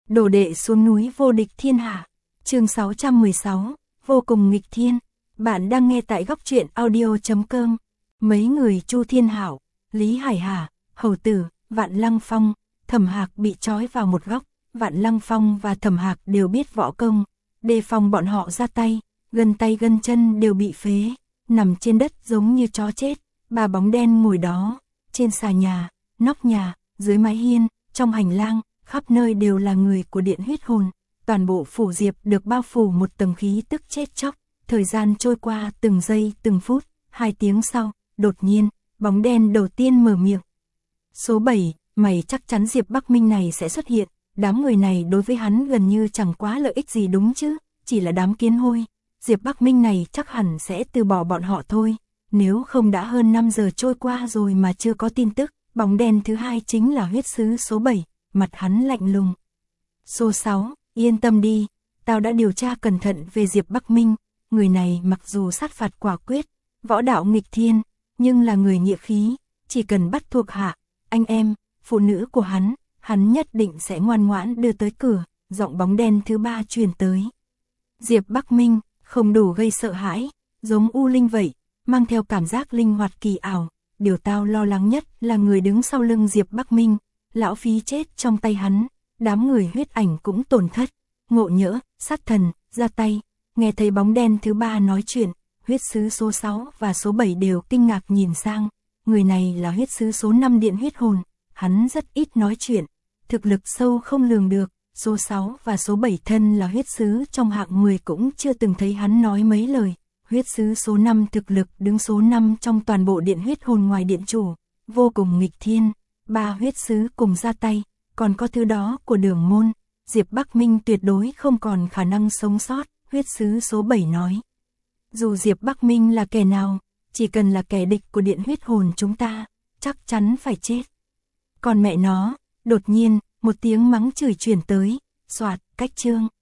Đồ đệ xuống núi vô địch thiên hạ. Chương 616, vô cùng nghịch thiên. Bạn đang nghe tại góc truyện audio.com. Mấy người Chu Thiên Hảo, Lý Hải Hà, Hầu Tử, Vạn Lăng Phong, Thẩm Hạc bị trói vào một góc. Vạn Lăng Phong và Thẩm Hạc đều biết võ công, đề phòng bọn họ ra tay gân chân đều bị phế, nằm trên đất giống như chó chết. Ba bóng đen ngồi đó, trên xà nhà, nóc nhà, dưới mái hiên, trong hành lang, khắp nơi đều là người của Điện Huyết Hồn. Toàn bộ phủ Diệp được bao phủ một tầng khí tức chết chóc. Thời gian trôi qua từng giây từng phút. 2 tiếng sau, đột nhiên, bóng đen đầu tiên mở miệng. Số 7, mày chắc chắn Diệp Bắc Minh này sẽ xuất hiện. Đám người này đối với hắn gần như chẳng quá lợi ích gì đúng chứ, chỉ là đám kiến hôi. Diệp Bắc Minh này chắc hẳn sẽ từ bỏ bọn họ thôi. Nếu không đã hơn 5 giờ trôi qua rồi mà chưa có tin tức. Bóng đen thứ hai chính là huyết sứ số 7, mặt hắn lạnh lùng. Số 6, yên tâm đi, tao đã điều tra cẩn thận về Diệp Bắc Minh. Người này mặc dù sát phạt quả quyết, võ đạo nghịch thiên, nhưng là người nghĩa khí, chỉ cần bắt thuộc hạ, anh em, phụ nữ của hắn nhất định sẽ ngoan ngoãn đưa tới cửa. Giọng bóng đen thứ ba truyền tới. Diệp Bắc Minh, không đủ gây sợ hãi, giống U Linh vậy, mang theo cảm giác linh hoạt kỳ ảo. Điều tao lo lắng nhất là người đứng sau lưng Diệp Bắc Minh, lão phí chết trong tay hắn, đám người huyết ảnh cũng tổn thất. Ngộ Nhỡ, sát thần, ra tay. Nghe thấy bóng đen thứ ba nói chuyện, huyết sứ số 6 và số 7 đều kinh ngạc nhìn sang. Người này là huyết sứ số 5 Điện Huyết Hồn, hắn rất ít nói chuyện, thực lực sâu không lường được. Số 6 và số 7 thân là huyết sứ trong hạng 10 cũng chưa từng thấy hắn nói mấy lời. Huyết sứ số 5 thực lực đứng số 5 trong toàn bộ Điện Huyết Hồn ngoài điện chủ, vô cùng nghịch thiên. 3 huyết sứ cùng ra tay, còn có thứ đó của Đường Môn, Diệp Bắc Minh tuyệt đối không còn khả năng sống sót. Huyết sứ số 7 nói, dù Diệp Bắc Minh là kẻ nào, chỉ cần là kẻ địch của Điện Huyết Hồn chúng ta, chắc chắn phải chết. Còn mẹ nó, đột nhiên, một tiếng mắng chửi truyền tới, soạt, cách chương.